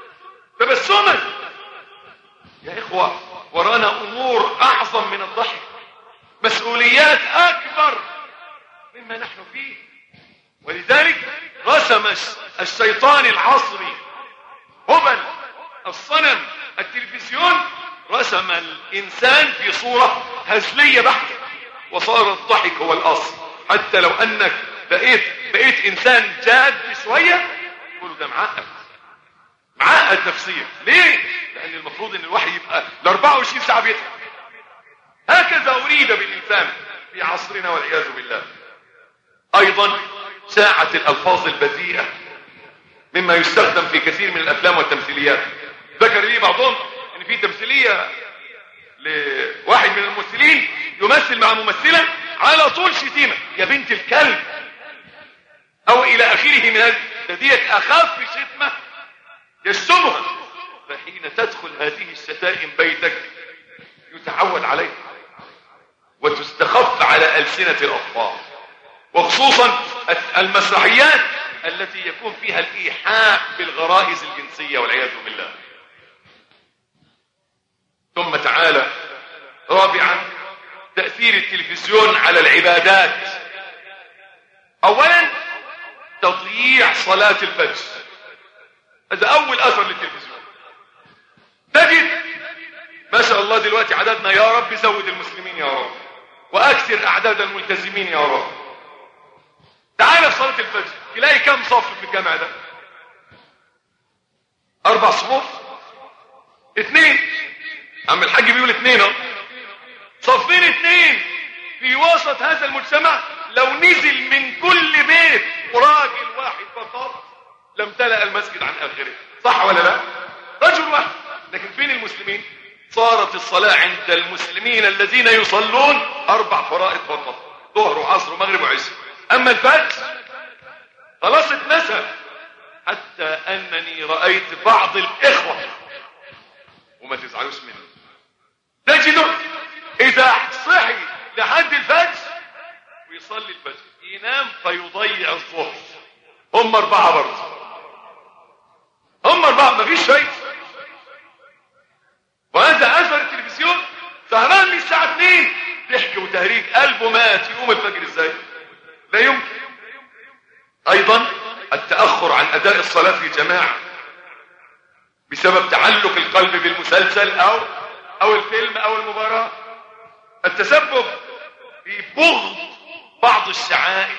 [SPEAKER 4] يا اخوة، ورانا امور اعظم من الضحك، مسؤوليات اكبر مما نحن فيه. ولذلك رسم الشيطان العصري هبل الصنم التلفزيون، رسم الانسان في صورة هزلية بحتة، وصار الضحك هو الاصل. حتى لو انك بقيت انسان جاد شوية، يقولوا ده معقد نفسيا. ليه؟ لان المفروض ان الواحد يبقى ل 24 ساعة بيضحك. هكذا اريد بالانسان في عصرنا والعياذ بالله. ايضا ساعة الالفاظ البذيئة مما يستخدم في كثير من الافلام والتمثيليات. ذكر لي بعضهم ان في تمثيلية لواحد من الممثلين يمثل مع ممثلة على طول شتيمة، يا بنت الكلب او الى اخره من هذه. ديت اخف شتمة يشتمها. فحين تدخل هذه الشتائم بيتك يتعود عليها وتستخف على ألسنة الأطفال، وخصوصا المسرحيات التي يكون فيها الإيحاء بالغرائز الجنسية والعياذ بالله. ثم تعالى رابعا تأثير التلفزيون على العبادات. أولا تضييع صلاة الفجر، هذا أول أثر للتلفزيون. تجد ما شاء الله دلوقتي عددنا يا رب زود المسلمين يا رب، وأكثر أعداد الملتزمين يا رب. تعال في صلاة الفجر تلاقي كم صف في الجامع ده؟ 4 صفوف، 2. عم الحاج بيقول 2 اهو، صفين 2 في وسط هذا المجتمع. لو نزل من كل بيت راجل واحد فقط لامتلأ المسجد عن آخره. صح ولا لا؟ رجل واحد. لكن فين المسلمين؟ صارت الصلاة عند المسلمين الذين يصلون 4 فرائض فقط، ظهر وعصر ومغرب وعشاء. اما الفجر خلاص اتنسى. حتى انني رأيت بعض الاخوة، وما تزعلوش مني، تجده اذا صحي لحد الفجر ويصلي الفجر ينام فيضيع الظهر. هم 4 برضه، هم 4، مفيش شيء. وهذا اثر التلفزيون. سهران للساعة 2 ضحك وتهريج، قلبه مات، يقوم الفجر ازاي؟ لا يمكن. ايضا التأخر عن اداء الصلاة في جماعة بسبب تعلق القلب بالمسلسل او الفيلم او المباراة. التسبب في بغض بعض الشعائر.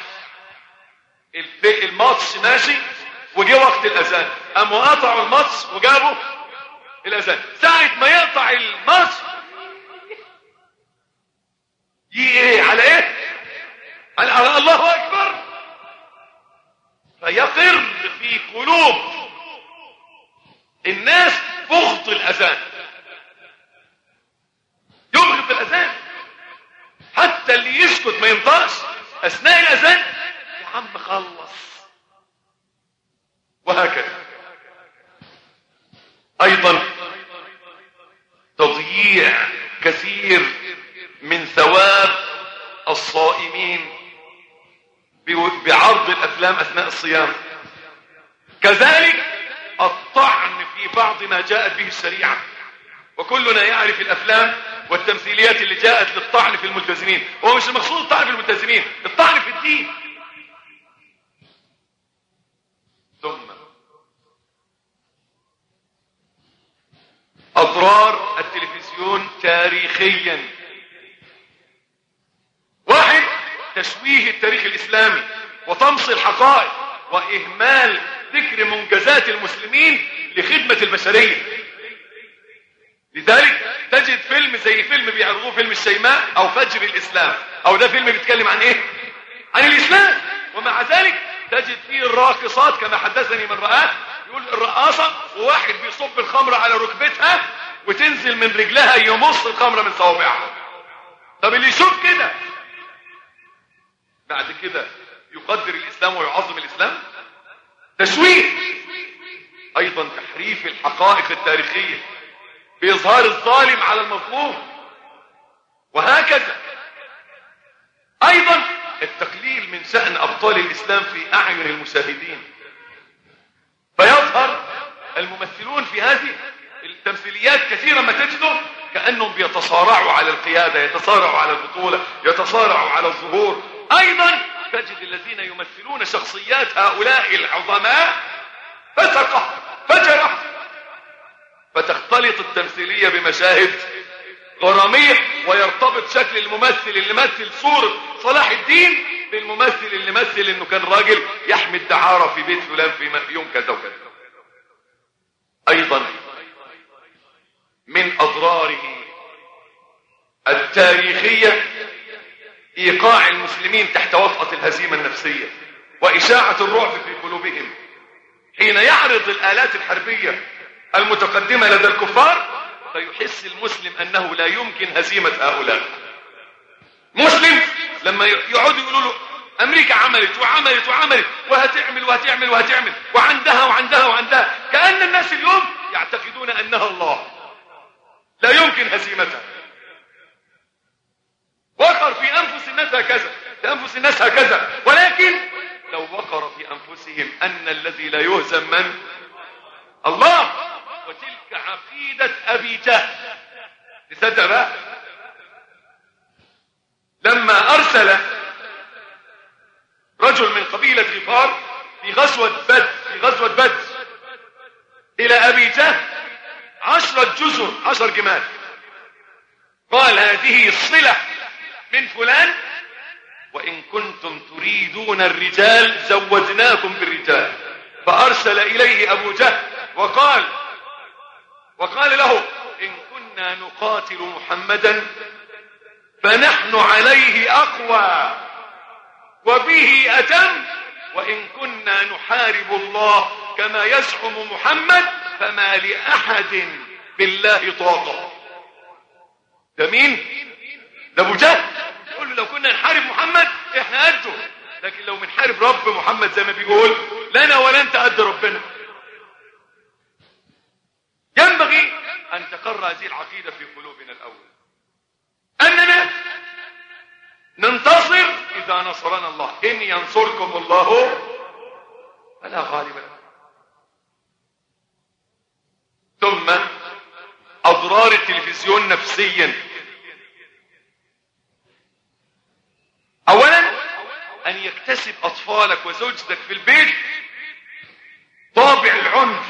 [SPEAKER 4] الماتش ماشي وجه وقت الاذان، قاموا قطعوا الماتش وجابوا الاذان. ساعة ما يقطع الماتش على ايه؟ على الله اكبر. فيقر في قلوب الناس بغض الاذان، يبغض الاذان. حتى اللي يسكت ما ينطقش اثناء الاذان، يا عم خلص. وهكذا عرض الافلام اثناء الصيام. كذلك الطعن في بعض ما جاءت به الشريعة، وكلنا يعرف الافلام والتمثيليات اللي جاءت للطعن في الملتزمين. هو مش المقصود الطعن في الملتزمين، الطعن في الدين. ثم اضرار التلفزيون تاريخيا: واحد، تشويه التاريخ الاسلامي وطمس الحقائق واهمال ذكر منجزات المسلمين لخدمة البشرية. لذلك تجد فيلم زي فيلم بيعرضوه فيلم الشيماء او فجر الاسلام، او ده فيلم بيتكلم عن ايه؟ عن الاسلام، ومع ذلك تجد فيه الراقصات كما حدثني من رآه، يقول الرقاصة وواحد بيصب الخمر على ركبتها وتنزل من رجلها يمص الخمرة من صوابعها. طب اللي يشوف كده بعد كده يقدر الاسلام ويعظم الاسلام؟ تشويه. ايضا تحريف الحقائق التاريخية بإظهار الظالم على المظلوم، وهكذا. ايضا التقليل من شأن ابطال الاسلام في اعين المشاهدين، فيظهر الممثلون في هذه التمثيليات كثيرا ما تجدوا كأنهم بيتصارعوا على القيادة، يتصارعوا على البطولة، يتصارعوا على الظهور. ايضا تجد الذين يمثلون شخصيات هؤلاء العظماء فسقة فجرة، فتختلط التمثيلية بمشاهد غرامية، ويرتبط شكل الممثل اللي مثل صورة صلاح الدين بالممثل اللي مثل انه كان راجل يحمي الدعارة في بيت فلان في يوم كذا وكذا. ايضا من اضراره التاريخية ايقاع المسلمين تحت وطأة الهزيمة النفسية واشاعة الرعب في قلوبهم. حين يعرض الآلات الحربية المتقدمة لدى الكفار فيحس المسلم انه لا يمكن هزيمة هؤلاء. مسلم لما يقعدوا يقولوا له امريكا عملت وعملت وعملت وهتعمل وهتعمل وهتعمل وعندها وعندها وعندها، كأن الناس اليوم يعتقدون انها الله، لا يمكن هزيمتها. وقر في انفس الناس هكذا، في انفس الناس هكذا، ولكن لو وقر في انفسهم ان الذي لا يهزم من؟ الله. وتلك عقيدة ابي جهل. تصدق بقى لما ارسل رجل من قبيلة غفار في غزوة بدر الى ابي جهل 10 جزر 10 جمال، قال هذه الصلة من فلان، وإن كنتم تريدون الرجال زودناكم بالرجال. فأرسل إليه أبو جهل وقال له إن كنا نقاتل محمدا فنحن عليه أقوى وبه أتم، وإن كنا نحارب الله كما يزعم محمد فما لأحد بالله طاقة. ده مين؟ ده أبو جهل. يقول له لو كنا نحارب محمد احنا قده، لكن لو بنحارب رب محمد زي ما بيقول لنا ولا انت قد ربنا. ينبغي ان تقر هذه العقيدة في قلوبنا الاول، اننا ننتصر اذا نصرنا الله. ان ينصركم الله فلا غالب لكم. ثم اضرار التلفزيون نفسيا: اولا ان يكتسب اطفالك وزوجتك في البيت طابع العنف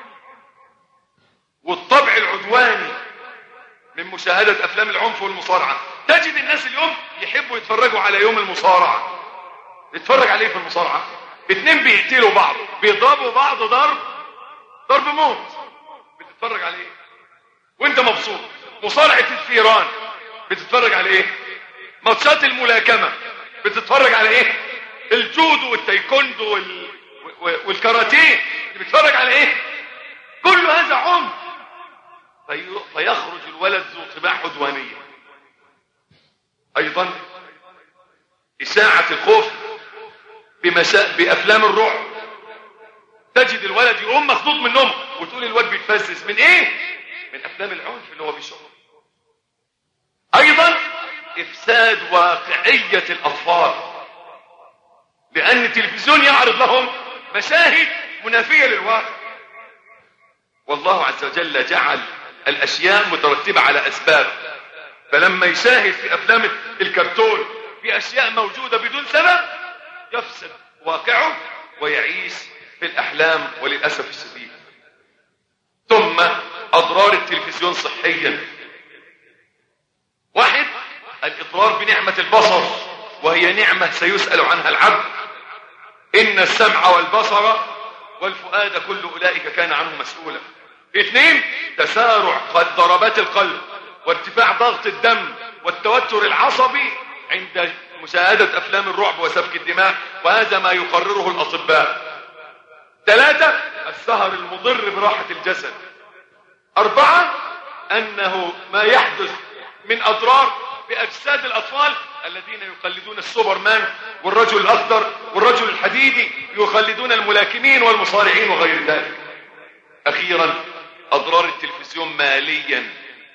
[SPEAKER 4] والطبع العدواني من مشاهدة افلام العنف والمصارعة. تجد الناس اليوم يحبوا يتفرجوا على يوم المصارعة. يتفرج عليه في المصارعة 2 بيقتلوا بعض، بيضربوا بعض ضرب موت، بتتفرج عليه وانت مبسوط. مصارعة الثيران بتتفرج عليه. ماتشات الملاكمة بتتفرج على ايه؟ الجودو والتايكوندو والكاراتيه بتتفرج على ايه؟ كل هذا عنف، فيخرج الولد ذو طباع عدوانية. ايضا اشاعة الخوف بافلام الرعب. تجد الولد يقوم مخضوض من النوم وتقول الولد بيتفزز من ايه؟ من افلام العنف اللي هو بيشوفها. ايضا افساد واقعية الاطفال. لأن التلفزيون يعرض لهم مشاهد منافية للواقع. والله عز وجل جعل الأشياء مترتبة على أسباب، فلما يشاهد في أفلام الكرتون في أشياء موجودة بدون سبب يفسد واقعه ويعيش في الأحلام وللأسف الشديد. ثم أضرار التلفزيون صحيا: واحد، الإضرار بنعمة البصر، وهي نعمة سيسأل عنها العبد. إن السمع والبصر والفؤاد كل أولئك كان عنه مسؤولا. اثنين، تسارع ضربات القلب وارتفاع ضغط الدم والتوتر العصبي عند مشاهدة أفلام الرعب وسفك الدماء، وهذا ما يقرره الأطباء. ثلاثة، السهر المضر براحة الجسد. أربعة، أنه ما يحدث من أضرار بأجساد الأطفال الذين يقلدون السوبرمان والرجل الأخضر والرجل الحديدي، يقلدون الملاكمين والمصارعين وغير ذلك. أخيرا، أضرار التلفزيون ماليا.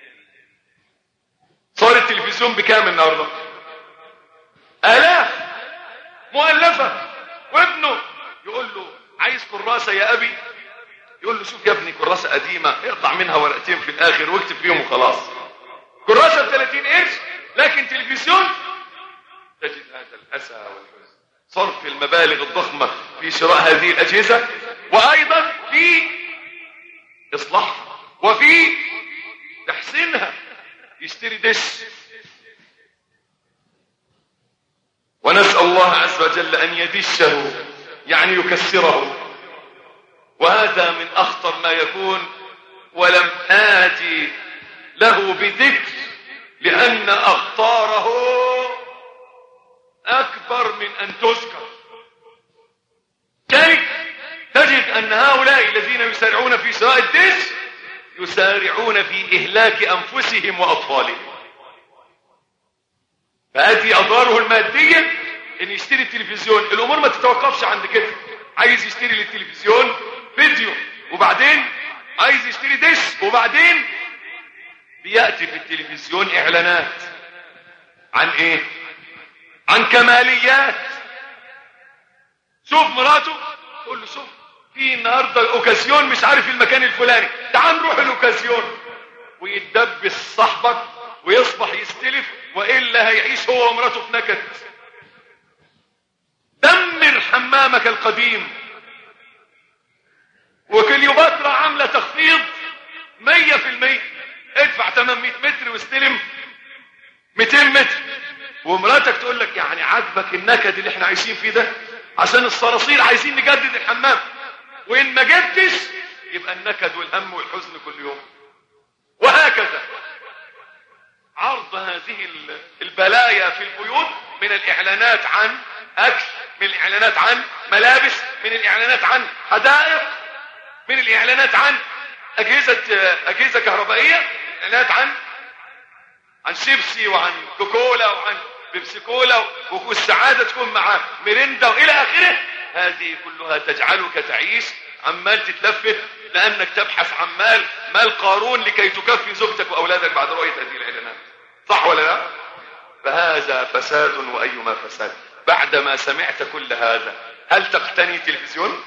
[SPEAKER 4] صار التلفزيون بكام النهارده؟ آلاف مؤلفة، وابنه يقول له عايز كراسة يا أبي، يقول له شوف يا ابني كراسة قديمة اقطع منها ورقتين في الآخر واكتب فيهم وخلاص. كراسة ب30 قرش، لكن تلفزيون تجد هذا الأسى والحزن. صرف المبالغ الضخمة في شراء هذه الأجهزة، وأيضا في إصلاحها وفي تحسينها. يشتري دش، ونسأل الله عز وجل أن يدشه، يعني يكسره، وهذا من أخطر ما يكون. ولم آتي له بذكر لأن أخطاره أكبر من أن تذكر. كذلك تجد أن هؤلاء الذين يسارعون في شراء الدش يسارعون في إهلاك أنفسهم وأطفالهم. فهذه أضراره المادية. إن يشتري التلفزيون، الأمور ما تتوقفش عند كده. عايز يشتري للتلفزيون فيديو، وبعدين عايز يشتري دش، وبعدين بيأتي في التلفزيون إعلانات عن إيه؟ عن كماليات. شوف مراته تقول له شوف في النهارده الأوكازيون مش عارف المكان الفلاني، تعال نروح الأوكازيون، ويتدبس صاحبك ويصبح يستلف، وإلا هيعيش هو ومراته في نكد. دمر حمامك القديم. وكليوباترا عاملة تخفيض 100%، ادفع 800 متر واستلم 200 متر. ومراتك تقول لك يعني عاجبك النكد اللي احنا عايشين فيه ده؟ عشان الصراصير عايزين نجدد الحمام، وإن ما جدتش يبقى النكد والهم والحزن كل يوم. وهكذا عرض هذه البلايا في البيوت، من الإعلانات عن أكل، من الإعلانات عن ملابس، من الإعلانات عن حدائق، من الإعلانات عن أجهزة كهربائية، الإعلانات عن شيبسي وعن كوكولا وعن بيبسي كولا، والسعادة تكون مع ميريندا وإلى آخره. هذه كلها تجعلك تعيش عمال تتلفت، لأنك تبحث عن مال قارون لكي تكفي زوجتك وأولادك بعد رؤية هذه الإعلانات. صح ولا لا؟ فهذا فساد وأيما فساد. بعدما سمعت كل هذا هل تقتني تلفزيون؟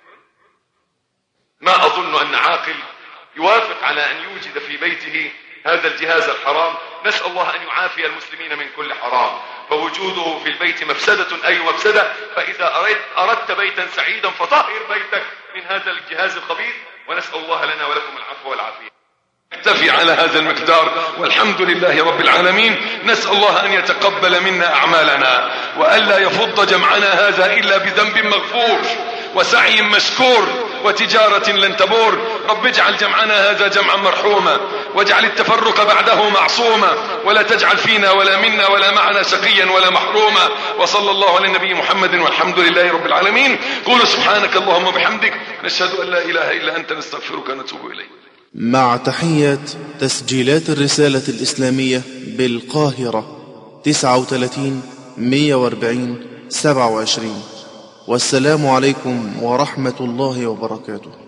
[SPEAKER 4] ما أظن أن عاقل يوافق على أن يوجد في بيته هذا الجهاز الحرام. نسأل الله أن يعافي المسلمين من كل حرام، فوجوده في البيت مفسدة أي مفسدة. فإذا أردت بيتا سعيدا فطهر بيتك من هذا الجهاز الخبيث، ونسأل الله لنا ولكم العفو والعافية. نكتفي على هذا المقدار، والحمد لله رب العالمين. نسأل الله أن يتقبل منا أعمالنا، وألا يفض جمعنا هذا إلا بذنب مغفور وسعي مشكور وتجارة لن تبور. رب اجعل جمعنا هذا جمعا مرحوما، واجعل التفرق بعده معصوما، ولا تجعل فينا ولا منا ولا معنا شقيا ولا محروما. وصلى الله على النبي محمد، والحمد لله رب العالمين. قولوا سبحانك اللهم وبحمدك، نشهد أن لا إله إلا أنت، نستغفرك ونتوب إليك.
[SPEAKER 2] مع تحيات تسجيلات الرسالة الإسلامية بالقاهرة 39 140 27. والسلام عليكم ورحمة الله وبركاته.